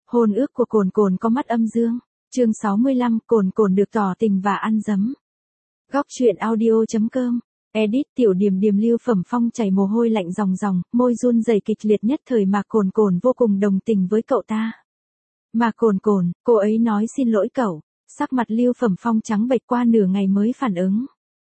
Hôn ước của Cồn Cồn có mắt âm dương. Chương 65, Cồn Cồn được tỏ tình và ăn dấm. Góc truyện audio.com. Edit Tiểu Điềm Điềm. Lưu Phẩm Phong chảy mồ hôi lạnh ròng ròng, môi run rẩy kịch liệt nhất thời mà Cồn Cồn vô cùng đồng tình với cậu ta. Mà Cồn Cồn, cô ấy nói xin lỗi cậu. Sắc mặt Lưu Phẩm Phong trắng bệch qua nửa ngày mới phản ứng.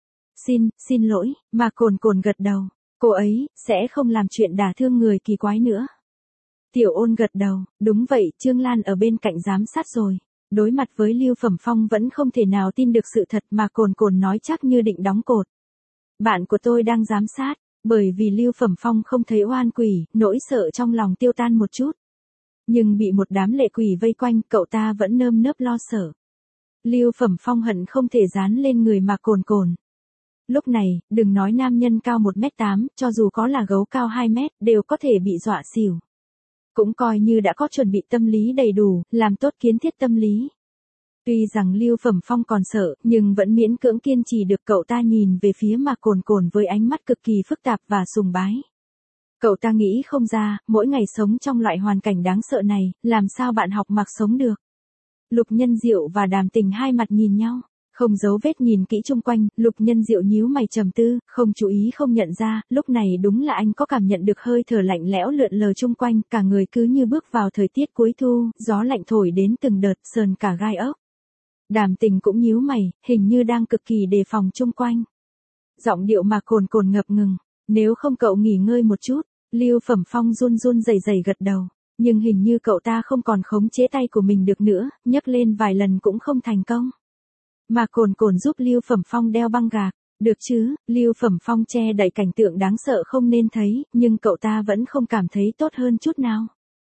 Xin lỗi, mà Cồn Cồn gật đầu. Cô ấy sẽ không làm chuyện đả thương người kỳ quái nữa. Tiểu Ôn gật đầu, đúng vậy, Trương Lan ở bên cạnh giám sát rồi. Đối mặt với Lưu Phẩm Phong vẫn không thể nào tin được sự thật mà Cồn Cồn nói chắc như định đóng cột. Bạn của tôi đang giám sát, bởi vì Lưu Phẩm Phong không thấy oan quỷ, nỗi sợ trong lòng tiêu tan một chút. Nhưng bị một đám lệ quỷ vây quanh, cậu ta vẫn nơm nớp lo sợ. Lưu Phẩm Phong hận không thể dán lên người mà Cồn Cồn. Lúc này, đừng nói nam nhân cao 1m8, cho dù có là gấu cao 2m, đều có thể bị dọa xỉu. Cũng coi như đã có chuẩn bị tâm lý đầy đủ, làm tốt kiến thiết tâm lý. Tuy rằng Lưu Phẩm Phong còn sợ, nhưng vẫn miễn cưỡng kiên trì được cậu ta nhìn về phía mà Cồn Cồn với ánh mắt cực kỳ phức tạp và sùng bái. Cậu ta nghĩ không ra, mỗi ngày sống trong loại hoàn cảnh đáng sợ này, làm sao bạn học mặc sống được. Lục Nhân Diệu và Đàm Tình hai mặt nhìn nhau. Không giấu vết nhìn kỹ chung quanh, Lục Nhân Diệu nhíu mày trầm tư, không chú ý không nhận ra, lúc này đúng là anh có cảm nhận được hơi thở lạnh lẽo lượn lờ chung quanh, cả người cứ như bước vào thời tiết cuối thu, gió lạnh thổi đến từng đợt, sờn cả gai ốc. Đàm Tình cũng nhíu mày, hình như đang cực kỳ đề phòng chung quanh. Giọng điệu mà Cồn Cồn ngập ngừng, nếu không cậu nghỉ ngơi một chút. Lưu Phẩm Phong run run rẩy rẩy gật đầu, nhưng hình như cậu ta không còn khống chế tay của mình được nữa, nhấc lên vài lần cũng không thành công. Mà Cồn Cồn giúp Lưu Phẩm Phong đeo băng gạc, được chứ, Lưu Phẩm Phong che đậy cảnh tượng đáng sợ không nên thấy, nhưng cậu ta vẫn không cảm thấy tốt hơn chút nào.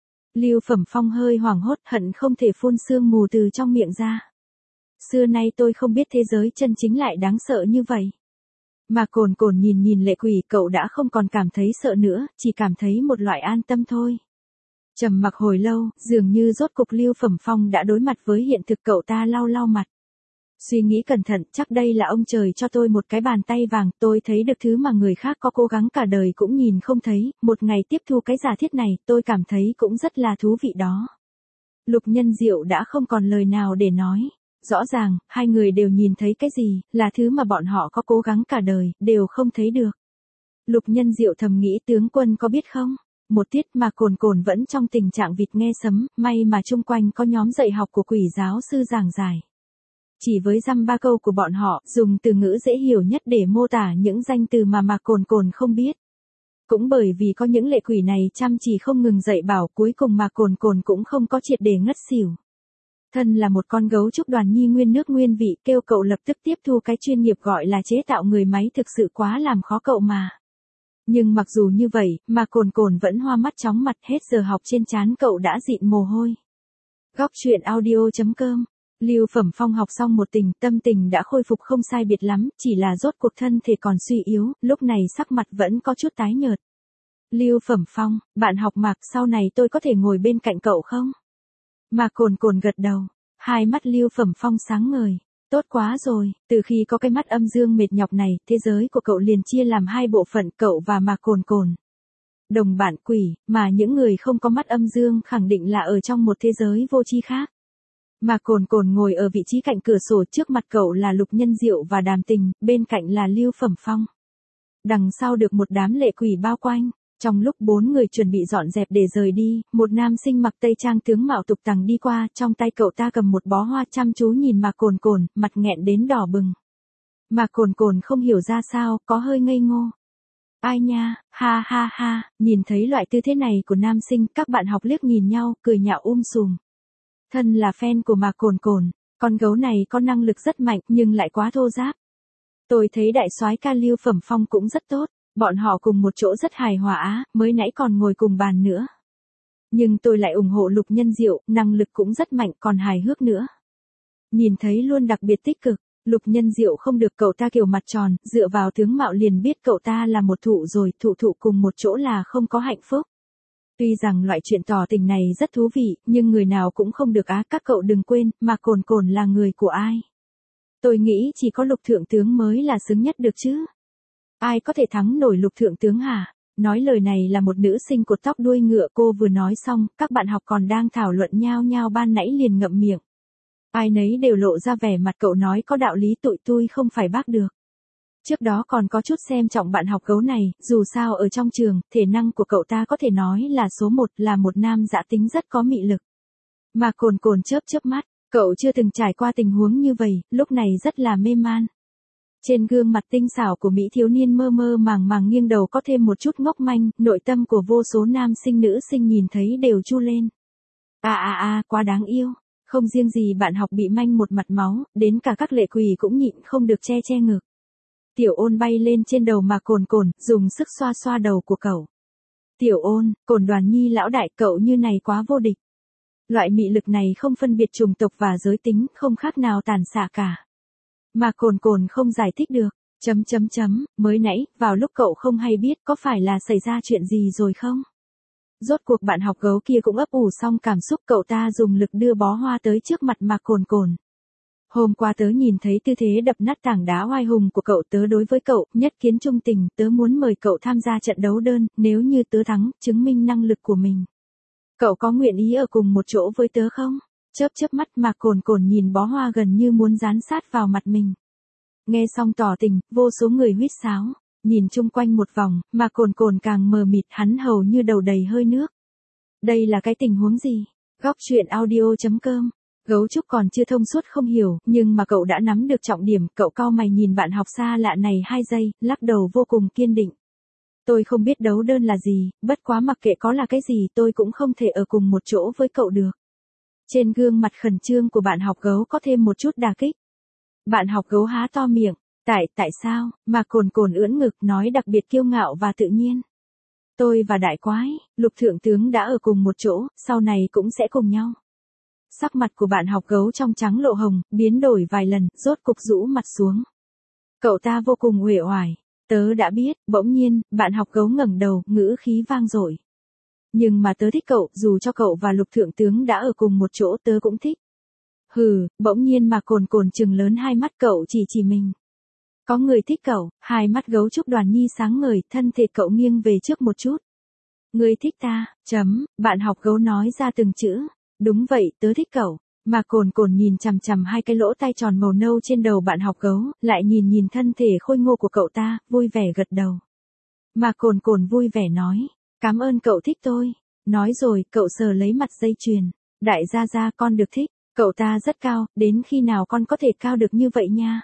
Lưu Phẩm Phong hơi hoảng hốt, hận không thể phun sương mù từ trong miệng ra. Xưa nay tôi không biết thế giới chân chính lại đáng sợ như vậy. Mà Cồn Cồn nhìn lệ quỷ, cậu đã không còn cảm thấy sợ nữa, chỉ cảm thấy một loại an tâm thôi. Trầm mặc hồi lâu, dường như rốt cục Lưu Phẩm Phong đã đối mặt với hiện thực, cậu ta lau mặt. Suy nghĩ cẩn thận, chắc đây là ông trời cho tôi một cái bàn tay vàng, tôi thấy được thứ mà người khác có cố gắng cả đời cũng nhìn không thấy, một ngày tiếp thu cái giả thiết này, tôi cảm thấy cũng rất là thú vị đó. Lục Nhân Diệu đã không còn lời nào để nói. Rõ ràng, hai người đều nhìn thấy cái gì, là thứ mà bọn họ có cố gắng cả đời, đều không thấy được. Lục Nhân Diệu thầm nghĩ tướng quân có biết không? Một tiết mà Cồn Cồn vẫn trong tình trạng vịt nghe sấm, may mà chung quanh có nhóm dạy học của quỷ giáo sư giảng giải. Chỉ với dăm ba câu của bọn họ, dùng từ ngữ dễ hiểu nhất để mô tả những danh từ mà Cồn Cồn không biết. Cũng bởi vì có những lệ quỷ này chăm chỉ không ngừng dạy bảo, cuối cùng mà Cồn Cồn cũng không có triệt để ngất xỉu. Thân là một con gấu trúc Đoàn Nhi nguyên nước nguyên vị, kêu cậu lập tức tiếp thu cái chuyên nghiệp gọi là chế tạo người máy thực sự quá làm khó cậu mà. Nhưng mặc dù như vậy, mà Cồn Cồn vẫn hoa mắt chóng mặt, hết giờ học trên trán cậu đã dịn mồ hôi. Góc truyện audio.com. Lưu Phẩm Phong học xong một tình, tâm tình đã khôi phục không sai biệt lắm, chỉ là rốt cuộc thân thể còn suy yếu, lúc này sắc mặt vẫn có chút tái nhợt. Lưu Phẩm Phong, bạn học Mạc, sau này tôi có thể ngồi bên cạnh cậu không? Mà Cồn Cồn gật đầu, hai mắt Lưu Phẩm Phong sáng ngời. Tốt quá rồi, từ khi có cái mắt âm dương mệt nhọc này, thế giới của cậu liền chia làm hai bộ phận, cậu và mà Cồn Cồn. Đồng bạn quỷ, mà những người không có mắt âm dương khẳng định là ở trong một thế giới vô tri khác. Mà Cồn Cồn ngồi ở vị trí cạnh cửa sổ, trước mặt cậu là Lục Nhân Diệu và Đàm Tình, bên cạnh là Lưu Phẩm Phong. Đằng sau được một đám lệ quỷ bao quanh. Trong lúc bốn người chuẩn bị dọn dẹp để rời đi, một nam sinh mặc tây trang tướng mạo tục tằng đi qua, trong tay cậu ta cầm một bó hoa, chăm chú nhìn mà Cồn Cồn, mặt nghẹn đến đỏ bừng. Mà Cồn Cồn không hiểu ra sao, có hơi ngây ngô. Ai nha, ha ha ha, nhìn thấy loại tư thế này của nam sinh, các bạn học liếc nhìn nhau, cười nhạo sùm. Thân là fan của mà Cồn Cồn, con gấu này có năng lực rất mạnh nhưng lại quá thô ráp. Tôi thấy đại soái ca Lưu Phẩm Phong cũng rất tốt. Bọn họ cùng một chỗ rất hài hòa á, mới nãy còn ngồi cùng bàn nữa. Nhưng tôi lại ủng hộ Lục Nhân Diệu, năng lực cũng rất mạnh, còn hài hước nữa. Nhìn thấy luôn đặc biệt tích cực, Lục Nhân Diệu không được, cậu ta kiểu mặt tròn, dựa vào tướng mạo liền biết cậu ta là một thụ rồi, thụ cùng một chỗ là không có hạnh phúc. Tuy rằng loại chuyện tỏ tình này rất thú vị, nhưng người nào cũng không được á, các cậu đừng quên, mà Cồn Cồn là người của ai. Tôi nghĩ chỉ có Lục Thượng Tướng mới là xứng nhất được chứ. Ai có thể thắng nổi Lục Thượng Tướng hả? Nói lời này là một nữ sinh cột tóc đuôi ngựa, cô vừa nói xong, các bạn học còn đang thảo luận nhao nhao ban nãy liền ngậm miệng. Ai nấy đều lộ ra vẻ mặt cậu nói có đạo lý, tụi tôi không phải bác được. Trước đó còn có chút xem trọng bạn học gấu này, dù sao ở trong trường, thể năng của cậu ta có thể nói là số 1, là một nam dã tính rất có mị lực. Mà Cồn Cồn chớp chớp mắt, cậu chưa từng trải qua tình huống như vậy, lúc này rất là mê man. Trên gương mặt tinh xảo của Mỹ thiếu niên mơ mơ màng màng nghiêng đầu có thêm một chút ngốc manh, nội tâm của vô số nam sinh nữ sinh nhìn thấy đều chu lên. Quá đáng yêu. Không riêng gì bạn học bị manh một mặt máu, đến cả các lệ quỷ cũng nhịn không được che ngực. Tiểu Ôn bay lên trên đầu mà Cồn Cồn, dùng sức xoa xoa đầu của cậu. Tiểu Ôn, Cồn Đoàn Nhi lão đại, cậu như này quá vô địch. Loại mị lực này không phân biệt chủng tộc và giới tính, không khác nào tàn xạ cả. Mà Cồn Cồn không giải thích được. Mới nãy, vào lúc cậu không hay biết có phải là xảy ra chuyện gì rồi không? Rốt cuộc bạn học gấu kia cũng ấp ủ xong cảm xúc, cậu ta dùng lực đưa bó hoa tới trước mặt mà Cồn Cồn. Hôm qua tớ nhìn thấy tư thế đập nát tảng đá oai hùng của cậu, tớ đối với cậu, nhất kiến trung tình, tớ muốn mời cậu tham gia trận đấu đơn, nếu như tớ thắng, chứng minh năng lực của mình. Cậu có nguyện ý ở cùng một chỗ với tớ không? Chớp mắt mà Cồn Cồn nhìn bó hoa gần như muốn dán sát vào mặt mình. Nghe xong tỏ tình, vô số người huýt sáo, nhìn chung quanh một vòng, mà Cồn Cồn càng mờ mịt, hắn hầu như đầu đầy hơi nước. Đây là cái tình huống gì? Góc truyện audio.com. Gấu trúc còn chưa thông suốt không hiểu, nhưng mà cậu đã nắm được trọng điểm, cậu cau mày nhìn bạn học xa lạ này 2 giây, lắc đầu vô cùng kiên định. Tôi không biết đấu đơn là gì, bất quá mặc kệ có là cái gì tôi cũng không thể ở cùng một chỗ với cậu được. Trên gương mặt khẩn trương của bạn học gấu có thêm một chút đả kích. Bạn học gấu há to miệng, tại sao, mà Cồn Cồn ưỡn ngực nói đặc biệt kiêu ngạo và tự nhiên. Tôi và đại quái, Lục thượng tướng đã ở cùng một chỗ, sau này cũng sẽ cùng nhau. Sắc mặt của bạn học gấu trong trắng lộ hồng, biến đổi vài lần, rốt cục rũ mặt xuống. Cậu ta vô cùng uể oải. Tớ đã biết, bỗng nhiên, bạn học gấu ngẩng đầu, ngữ khí vang dội. Nhưng mà tớ thích cậu, dù cho cậu và Lục thượng tướng đã ở cùng một chỗ tớ cũng thích. Hừ, bỗng nhiên mà Cồn Cồn trừng lớn hai mắt, cậu chỉ mình. Có người thích cậu, hai mắt gấu trúc Đoàn Nhi sáng ngời, thân thể cậu nghiêng về trước một chút. Người thích ta, bạn học gấu nói ra từng chữ. Đúng vậy, tớ thích cậu. Mà Cồn Cồn nhìn chằm hai cái lỗ tai tròn màu nâu trên đầu bạn học gấu, lại nhìn thân thể khôi ngô của cậu ta, vui vẻ gật đầu. Mà Cồn Cồn vui vẻ nói, cảm ơn cậu thích tôi. Nói rồi, cậu sờ lấy mặt dây chuyền. Đại gia con được thích, cậu ta rất cao, đến khi nào con có thể cao được như vậy nha.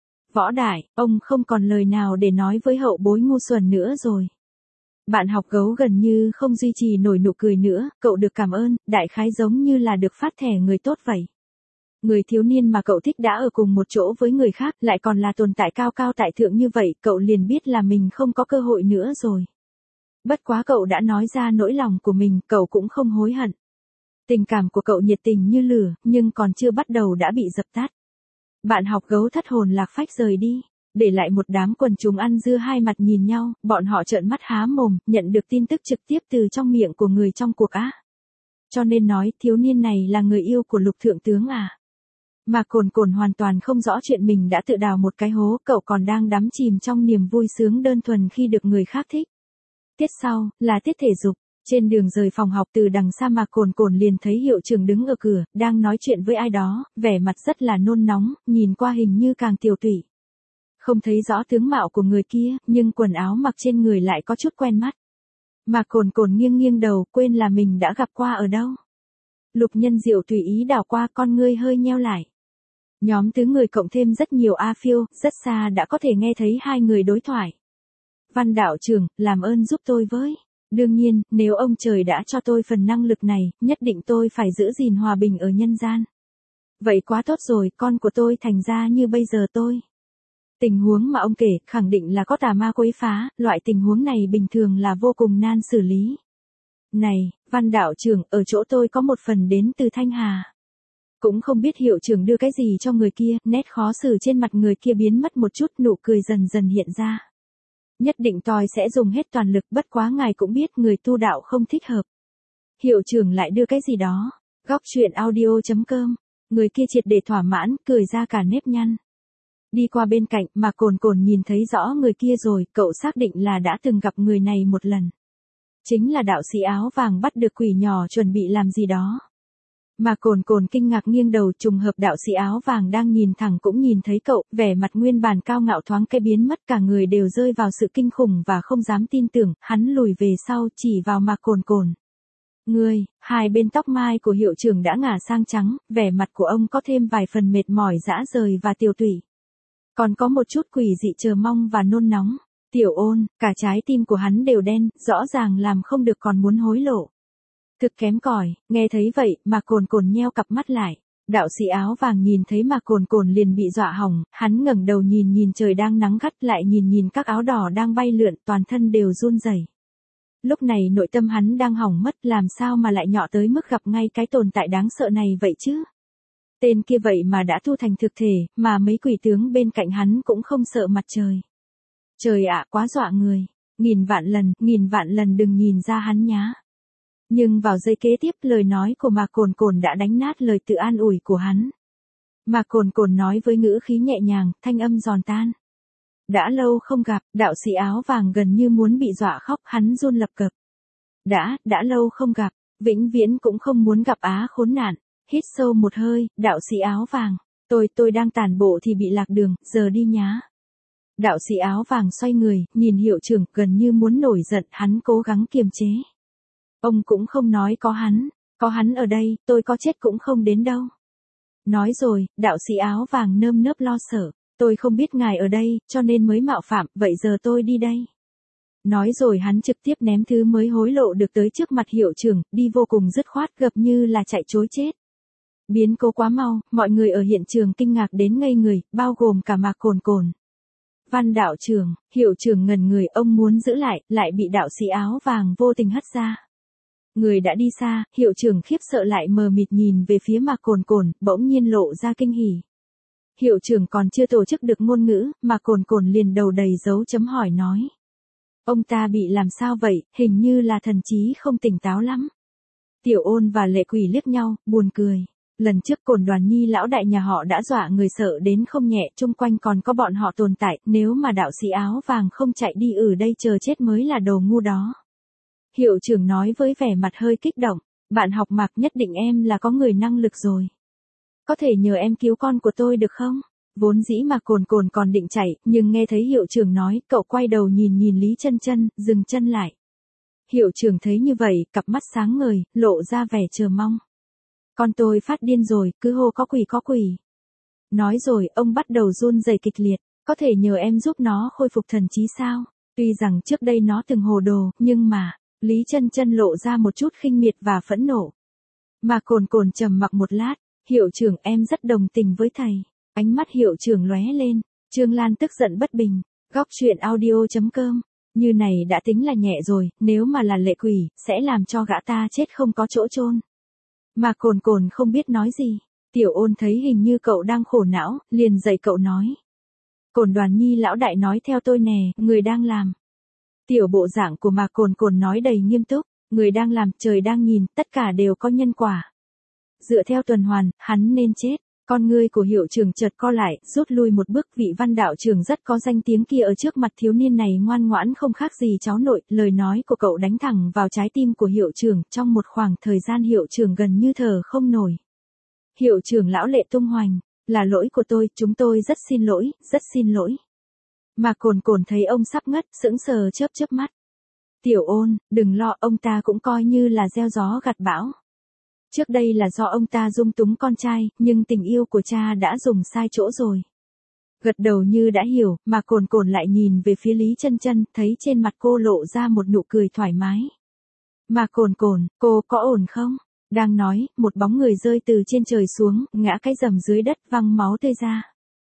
Võ Đại, ông không còn lời nào để nói với hậu bối ngu xuẩn nữa rồi. Bạn học gấu gần như không duy trì nổi nụ cười nữa, cậu được cảm ơn, đại khái giống như là được phát thẻ người tốt vậy. Người thiếu niên mà cậu thích đã ở cùng một chỗ với người khác, lại còn là tồn tại cao tại thượng như vậy, cậu liền biết là mình không có cơ hội nữa rồi. Bất quá cậu đã nói ra nỗi lòng của mình, cậu cũng không hối hận. Tình cảm của cậu nhiệt tình như lửa, nhưng còn chưa bắt đầu đã bị dập tắt. Bạn học gấu thất hồn lạc phách rời đi, để lại một đám quần chúng ăn dưa hai mặt nhìn nhau, bọn họ trợn mắt há mồm, nhận được tin tức trực tiếp từ trong miệng của người trong cuộc á. Cho nên nói, thiếu niên này là người yêu của Lục thượng tướng à. Mà Cồn Cồn hoàn toàn không rõ chuyện mình đã tự đào một cái hố, cậu còn đang đắm chìm trong niềm vui sướng đơn thuần khi được người khác thích. Tiết sau, là tiết thể dục. Trên đường rời phòng học từ đằng xa mà Cồn Cồn liền thấy hiệu trưởng đứng ở cửa, đang nói chuyện với ai đó, vẻ mặt rất là nôn nóng, nhìn qua hình như càng tiều tụy. Không thấy rõ tướng mạo của người kia, nhưng quần áo mặc trên người lại có chút quen mắt. Mà Cồn Cồn nghiêng đầu, quên là mình đã gặp qua ở đâu. Lục Nhân Diệu tùy ý đảo qua, con ngươi hơi nheo lại. Nhóm tứ người cộng thêm rất nhiều A Phiêu, rất xa đã có thể nghe thấy hai người đối thoại. Văn đạo trưởng, làm ơn giúp tôi với. Đương nhiên, nếu ông trời đã cho tôi phần năng lực này, nhất định tôi phải giữ gìn hòa bình ở nhân gian. Vậy quá tốt rồi, con của tôi thành ra như bây giờ tôi. Tình huống mà ông kể, khẳng định là có tà ma quấy phá, loại tình huống này bình thường là vô cùng nan xử lý. Này, Văn đạo trưởng, ở chỗ tôi có một phần đến từ Thanh Hà. Cũng không biết hiệu trưởng đưa cái gì cho người kia, nét khó xử trên mặt người kia biến mất một chút, nụ cười dần dần hiện ra. Nhất định tôi sẽ dùng hết toàn lực, bất quá ngài cũng biết người tu đạo không thích hợp. Hiệu trưởng lại đưa cái gì đó. Góc truyện audio.com. Người kia triệt để thỏa mãn, cười ra cả nếp nhăn. Đi qua bên cạnh mà Cồn Cồn nhìn thấy rõ người kia rồi, cậu xác định là đã từng gặp người này một lần. Chính là đạo sĩ áo vàng bắt được quỷ nhỏ chuẩn bị làm gì đó. Mà Cồn Cồn kinh ngạc nghiêng đầu, trùng hợp đạo sĩ áo vàng đang nhìn thẳng cũng nhìn thấy cậu, vẻ mặt nguyên bản cao ngạo thoáng cái biến mất, cả người đều rơi vào sự kinh khủng và không dám tin tưởng, hắn lùi về sau chỉ vào mà Cồn Cồn. Ngươi, hai bên tóc mai của hiệu trưởng đã ngả sang trắng, vẻ mặt của ông có thêm vài phần mệt mỏi rã rời và tiều tụy. Còn có một chút quỷ dị chờ mong và nôn nóng. Tiểu Ôn, cả trái tim của hắn đều đen, rõ ràng làm không được còn muốn hối lộ. Thực kém cỏi, nghe thấy vậy mà Cồn Cồn nheo cặp mắt lại. Đạo sĩ áo vàng nhìn thấy mà Cồn Cồn liền bị dọa hỏng, hắn ngẩng đầu nhìn nhìn trời đang nắng gắt, lại nhìn nhìn các áo đỏ đang bay lượn, toàn thân đều run rẩy. Lúc này nội tâm hắn đang hỏng mất, làm sao mà lại nhọ tới mức gặp ngay cái tồn tại đáng sợ này vậy chứ? Tên kia vậy mà đã thu thành thực thể, mà mấy quỷ tướng bên cạnh hắn cũng không sợ mặt trời. Trời ạ, quá dọa người. Nghìn vạn lần đừng nhìn ra hắn nhá. Nhưng vào giây kế tiếp, lời nói của mà Cồn Cồn đã đánh nát lời tự an ủi của hắn. Mà Cồn Cồn nói với ngữ khí nhẹ nhàng, thanh âm giòn tan. Đã lâu không gặp, đạo sĩ áo vàng gần như muốn bị dọa khóc, hắn run lập cập. Đã lâu không gặp, vĩnh viễn cũng không muốn gặp á khốn nạn. Hít sâu một hơi, đạo sĩ áo vàng. Tôi đang tản bộ thì bị lạc đường, giờ đi nhá. Đạo sĩ áo vàng xoay người, nhìn hiệu trưởng, gần như muốn nổi giận, hắn cố gắng kiềm chế. Ông cũng không nói có hắn ở đây, tôi có chết cũng không đến đâu. Nói rồi, đạo sĩ áo vàng nơm nớp lo sợ, tôi không biết ngài ở đây, cho nên mới mạo phạm, vậy giờ tôi đi đây. Nói rồi hắn trực tiếp ném thứ mới hối lộ được tới trước mặt hiệu trưởng, đi vô cùng dứt khoát, gập như là chạy trối chết. Biến cố quá mau, mọi người ở hiện trường kinh ngạc đến ngây người, bao gồm cả mà Cồn Cồn. Văn đạo trưởng, hiệu trưởng ngẩn người, ông muốn giữ lại bị đạo sĩ áo vàng vô tình hất ra. Người đã đi xa, hiệu trưởng khiếp sợ lại mờ mịt nhìn về phía mà Cồn Cồn, bỗng nhiên lộ ra kinh hỉ. Hiệu trưởng còn chưa tổ chức được ngôn ngữ, mà Cồn Cồn liền đầu đầy dấu chấm hỏi nói. Ông ta bị làm sao vậy, hình như là thần trí không tỉnh táo lắm. Tiểu Ôn và Lệ Quỷ liếc nhau, buồn cười. Lần trước Cồn Đoàn Nhi lão đại nhà họ đã dọa người sợ đến không nhẹ, chung quanh còn có bọn họ tồn tại, nếu mà đạo sĩ áo vàng không chạy đi ở đây chờ chết mới là đồ ngu đó. Hiệu trưởng nói với vẻ mặt hơi kích động, bạn học Mạc, nhất định em là có người năng lực rồi. Có thể nhờ em cứu con của tôi được không? Vốn dĩ mà Cồn Cồn còn định chạy, nhưng nghe thấy hiệu trưởng nói, cậu quay đầu nhìn nhìn Lý Chân Chân, dừng chân lại. Hiệu trưởng thấy như vậy, cặp mắt sáng ngời, lộ ra vẻ chờ mong. Con tôi phát điên rồi, cứ hô có quỷ. Nói rồi, ông bắt đầu run rẩy kịch liệt, có thể nhờ em giúp nó khôi phục thần trí sao? Tuy rằng trước đây nó từng hồ đồ, nhưng mà, Lý Chân Chân lộ ra một chút khinh miệt và phẫn nộ. Mà Cồn Cồn trầm mặc một lát, hiệu trưởng, em rất đồng tình với thầy. Ánh mắt hiệu trưởng lóe lên, Trương Lan tức giận bất bình, góc truyện audio.com. Như này đã tính là nhẹ rồi, nếu mà là Lệ Quỷ, sẽ làm cho gã ta chết không có chỗ chôn. Mà Cồn Cồn không biết nói gì. Tiểu Ôn thấy hình như cậu đang khổ não, liền dạy cậu nói. Cồn Đoàn Nhi lão đại nói theo tôi nè, người đang làm. Tiểu bộ dạng của mà Cồn Cồn nói đầy nghiêm túc, người đang làm, trời đang nhìn, tất cả đều có nhân quả. Dựa theo tuần hoàn, hắn nên chết. Con ngươi của hiệu trưởng chợt co lại, rút lui một bước, vị Văn đạo trưởng rất có danh tiếng kia ở trước mặt thiếu niên này ngoan ngoãn không khác gì cháu nội, lời nói của cậu đánh thẳng vào trái tim của hiệu trưởng, trong một khoảng thời gian hiệu trưởng gần như thở không nổi. Hiệu trưởng lão Lệ tung hoành, là lỗi của tôi, chúng tôi rất xin lỗi. Mà Cồn Cồn thấy ông sắp ngất, sững sờ chớp mắt. Tiểu Ôn, đừng lo, ông ta cũng coi như là gieo gió gặt bão. Trước đây là do ông ta dung túng con trai, nhưng tình yêu của cha đã dùng sai chỗ rồi. Gật đầu như đã hiểu, mà Cồn Cồn lại nhìn về phía Lý Chân Chân, thấy trên mặt cô lộ ra một nụ cười thoải mái. Mà Cồn Cồn, cô có ổn không? Đang nói, một bóng người rơi từ trên trời xuống, ngã cái rầm dưới đất, văng máu tươi ra.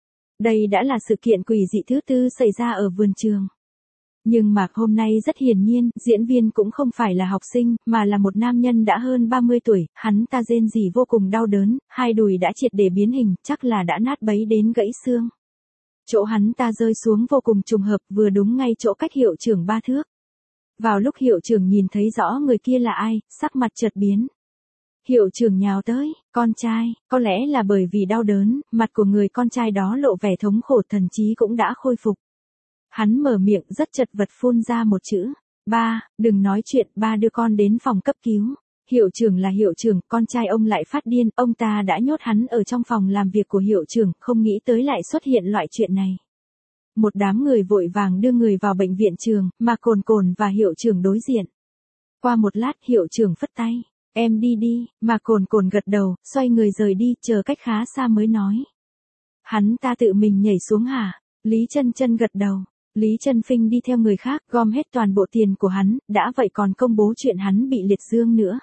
Đây đã là sự kiện quỷ dị thứ tư xảy ra ở vườn trường. Nhưng mà hôm nay rất hiển nhiên, diễn viên cũng không phải là học sinh, mà là một nam nhân đã hơn 30 tuổi, hắn ta rên rỉ vô cùng đau đớn, hai đùi đã triệt để biến hình, chắc là đã nát bấy đến gãy xương. Chỗ hắn ta rơi xuống vô cùng trùng hợp, vừa đúng ngay chỗ cách hiệu trưởng 3 thước. Vào lúc hiệu trưởng nhìn thấy rõ người kia là ai, sắc mặt chợt biến. Hiệu trưởng nhào tới, con trai, có lẽ là bởi vì đau đớn, mặt của người con trai đó lộ vẻ thống khổ, thần trí cũng đã khôi phục. Hắn mở miệng rất chật vật phun ra một chữ, ba, đừng nói chuyện, ba đưa con đến phòng cấp cứu. Hiệu trưởng là hiệu trưởng, con trai ông lại phát điên, ông ta đã nhốt hắn ở trong phòng làm việc của hiệu trưởng, không nghĩ tới lại xuất hiện loại chuyện này. Một đám người vội vàng đưa người vào bệnh viện trường, mà Cồn Cồn và hiệu trưởng đối diện. Qua một lát hiệu trưởng phất tay, em đi đi, mà Cồn Cồn gật đầu, xoay người rời đi, chờ cách khá xa mới nói. Hắn ta tự mình nhảy xuống hả? Lý Chân Chân gật đầu. Lý Chân Phinh đi theo người khác, gom hết toàn bộ tiền của hắn, đã vậy còn công bố chuyện hắn bị liệt dương nữa.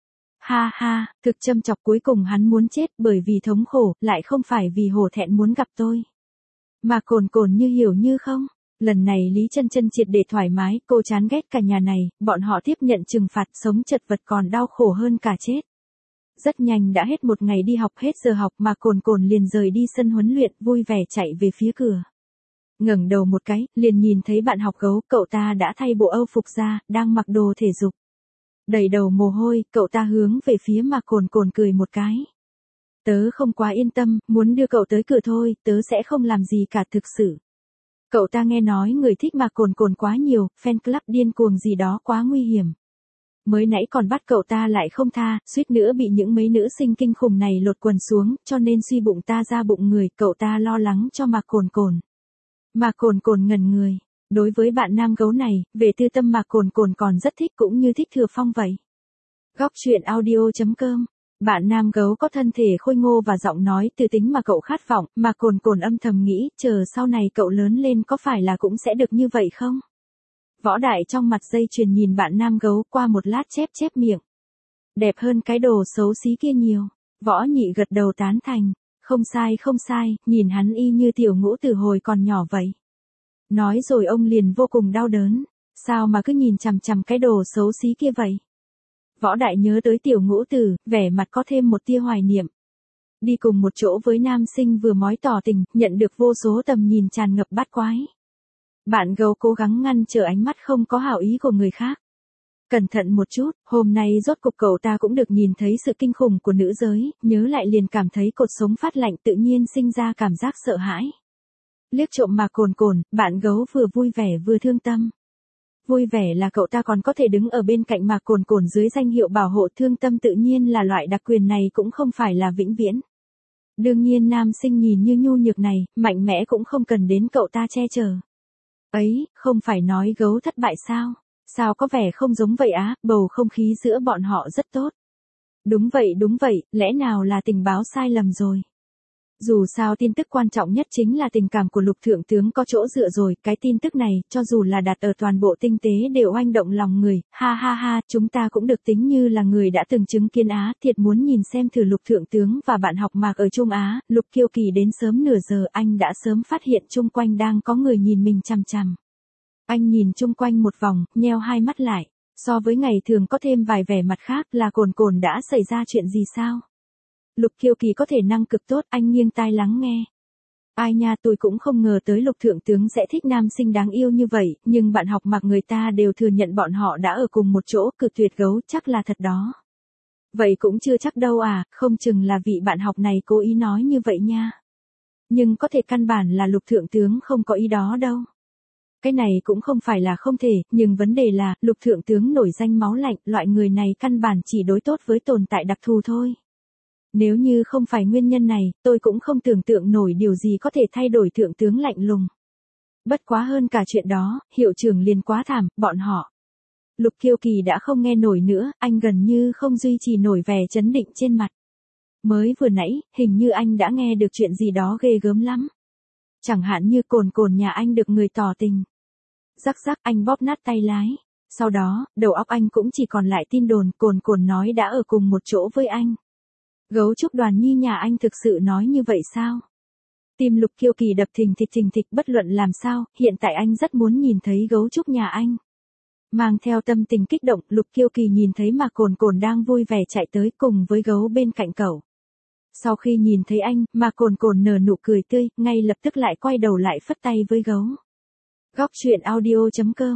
Ha ha, thực châm chọc, cuối cùng hắn muốn chết bởi vì thống khổ, lại không phải vì hổ thẹn muốn gặp tôi. Mà Cồn Cồn như hiểu như không. Lần này Lý Chân Chân triệt để thoải mái, cô chán ghét cả nhà này, bọn họ tiếp nhận trừng phạt, sống chật vật còn đau khổ hơn cả chết. Rất nhanh đã hết một ngày đi học, hết giờ học mà Cồn Cồn liền rời đi sân huấn luyện, vui vẻ chạy về phía cửa. Ngẩng đầu một cái, liền nhìn thấy bạn học Gấu, cậu ta đã thay bộ âu phục ra, đang mặc đồ thể dục. Đầy đầu mồ hôi, cậu ta hướng về phía mà Cồn Cồn cười một cái. Tớ không quá yên tâm, muốn đưa cậu tới cửa thôi, tớ sẽ không làm gì cả, thực sự. Cậu ta nghe nói người thích mà Cồn Cồn quá nhiều, fan club điên cuồng gì đó quá nguy hiểm. Mới nãy còn bắt cậu ta lại không tha, suýt nữa bị những mấy nữ sinh kinh khủng này lột quần xuống, cho nên suy bụng ta ra bụng người, cậu ta lo lắng cho mà Cồn Cồn. Mà Cồn Cồn ngẩn người. Đối với bạn nam Gấu này, về tư tâm mà Cồn Cồn còn rất thích, cũng như thích Thừa Phong vậy. Góc truyện audio.com. Bạn nam Gấu có thân thể khôi ngô và giọng nói từ tính mà cậu khát vọng, mà Cồn Cồn âm thầm nghĩ, chờ sau này cậu lớn lên có phải là cũng sẽ được như vậy không? Võ Đại trong mặt dây chuyền nhìn bạn nam Gấu, qua một lát chép miệng. Đẹp hơn cái đồ xấu xí kia nhiều. Võ Nhị gật đầu tán thành. Không sai, nhìn hắn y như Tiểu Ngũ Tử hồi còn nhỏ vậy. Nói rồi ông liền vô cùng đau đớn. Sao mà cứ nhìn chằm chằm cái đồ xấu xí kia vậy? Võ Đại nhớ tới Tiểu Ngũ Tử, vẻ mặt có thêm một tia hoài niệm. Đi cùng một chỗ với nam sinh vừa mói tỏ tình, nhận được vô số tầm nhìn tràn ngập bát quái. Bạn Gấu cố gắng ngăn trở ánh mắt không có hảo ý của người khác. Cẩn thận một chút, hôm nay rốt cục cậu ta cũng được nhìn thấy sự kinh khủng của nữ giới, nhớ lại liền cảm thấy cột sống phát lạnh, tự nhiên sinh ra cảm giác sợ hãi. Liếc trộm mà Cồn Cồn, bạn Gấu vừa vui vẻ vừa thương tâm. Vui vẻ là cậu ta còn có thể đứng ở bên cạnh mà Cồn Cồn dưới danh hiệu bảo hộ, thương tâm tự nhiên là loại đặc quyền này cũng không phải là vĩnh viễn. Đương nhiên nam sinh nhìn như nhu nhược này, mạnh mẽ cũng không cần đến cậu ta che chở. Ấy, không phải nói Gấu thất bại sao? Sao có vẻ không giống vậy á, bầu không khí giữa bọn họ rất tốt. Đúng vậy, lẽ nào là tình báo sai lầm rồi? Dù sao tin tức quan trọng nhất chính là tình cảm của Lục Thượng Tướng có chỗ dựa rồi, cái tin tức này, cho dù là đặt ở toàn bộ tinh tế đều oanh động lòng người, ha, chúng ta cũng được tính như là người đã từng chứng kiến Á, thiệt muốn nhìn xem thử Lục Thượng Tướng và bạn học Mạc ở Trung Á, Lục Kiêu Kỳ đến sớm nửa giờ, anh đã sớm phát hiện chung quanh đang có người nhìn mình chằm chằm. Anh nhìn chung quanh một vòng, nheo hai mắt lại, so với ngày thường có thêm vài vẻ mặt khác, là Cồn Cồn đã xảy ra chuyện gì sao? Lục Kiêu Kỳ có thể năng cực tốt, anh nghiêng tai lắng nghe. Ai nha, tôi cũng không ngờ tới Lục Thượng Tướng sẽ thích nam sinh đáng yêu như vậy, nhưng bạn học Mạc người ta đều thừa nhận bọn họ đã ở cùng một chỗ, cực tuyệt Gấu, chắc là thật đó. Vậy cũng chưa chắc đâu à, không chừng là vị bạn học này cố ý nói như vậy nha. Nhưng có thể căn bản là Lục Thượng Tướng không có ý đó đâu. Cái này cũng không phải là không thể, nhưng vấn đề là, Lục Thượng Tướng nổi danh máu lạnh, loại người này căn bản chỉ đối tốt với tồn tại đặc thù thôi. Nếu như không phải nguyên nhân này, tôi cũng không tưởng tượng nổi điều gì có thể thay đổi Thượng Tướng lạnh lùng. Bất quá hơn cả chuyện đó, hiệu trưởng liền quá thảm, bọn họ. Lục Kiêu Kỳ đã không nghe nổi nữa, anh gần như không duy trì nổi vẻ chấn định trên mặt. Mới vừa nãy, hình như anh đã nghe được chuyện gì đó ghê gớm lắm. Chẳng hạn như Cồn Cồn nhà anh được người tỏ tình. Rắc anh bóp nát tay lái. Sau đó, đầu óc anh cũng chỉ còn lại tin đồn Cồn Cồn nói đã ở cùng một chỗ với anh. Gấu Trúc Đoàn Nhi nhà anh thực sự nói như vậy sao? Tim Lục Kiêu Kỳ đập thình thịch bất luận làm sao, hiện tại anh rất muốn nhìn thấy Gấu Trúc nhà anh. Mang theo tâm tình kích động, Lục Kiêu Kỳ nhìn thấy mà Cồn Cồn đang vui vẻ chạy tới cùng với Gấu bên cạnh cậu. Sau khi nhìn thấy anh, mà Cồn Cồn nở nụ cười tươi, ngay lập tức lại quay đầu lại phất tay với Gấu. Góc truyện audio.com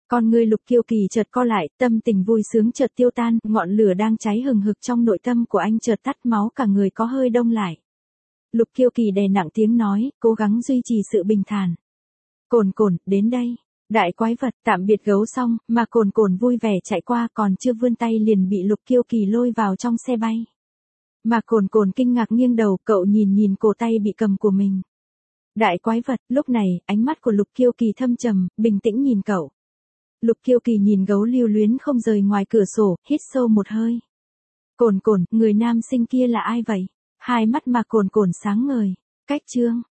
Con ngươi Lục Kiêu Kỳ chợt co lại, tâm tình vui sướng chợt tiêu tan, ngọn lửa đang cháy hừng hực trong nội tâm của anh chợt tắt, máu cả người có hơi đông lại. Lục Kiêu Kỳ đè nặng tiếng nói, cố gắng duy trì sự bình thản. Cồn Cồn, đến đây. Đại quái vật, tạm biệt gấu xong, mà Cồn Cồn vui vẻ chạy qua, còn chưa vươn tay liền bị Lục Kiêu Kỳ lôi vào trong xe bay. Mà Cồn Cồn kinh ngạc nghiêng đầu, cậu nhìn cổ tay bị cầm của mình. Đại quái vật, lúc này, ánh mắt của Lục Kiêu Kỳ thâm trầm, bình tĩnh nhìn cậu. Lục Kiêu Kỳ nhìn gấu lưu luyến không rời ngoài cửa sổ, hít sâu một hơi. Cồn Cồn, người nam sinh kia là ai vậy? Hai mắt mà Cồn Cồn sáng ngời. Cách chương.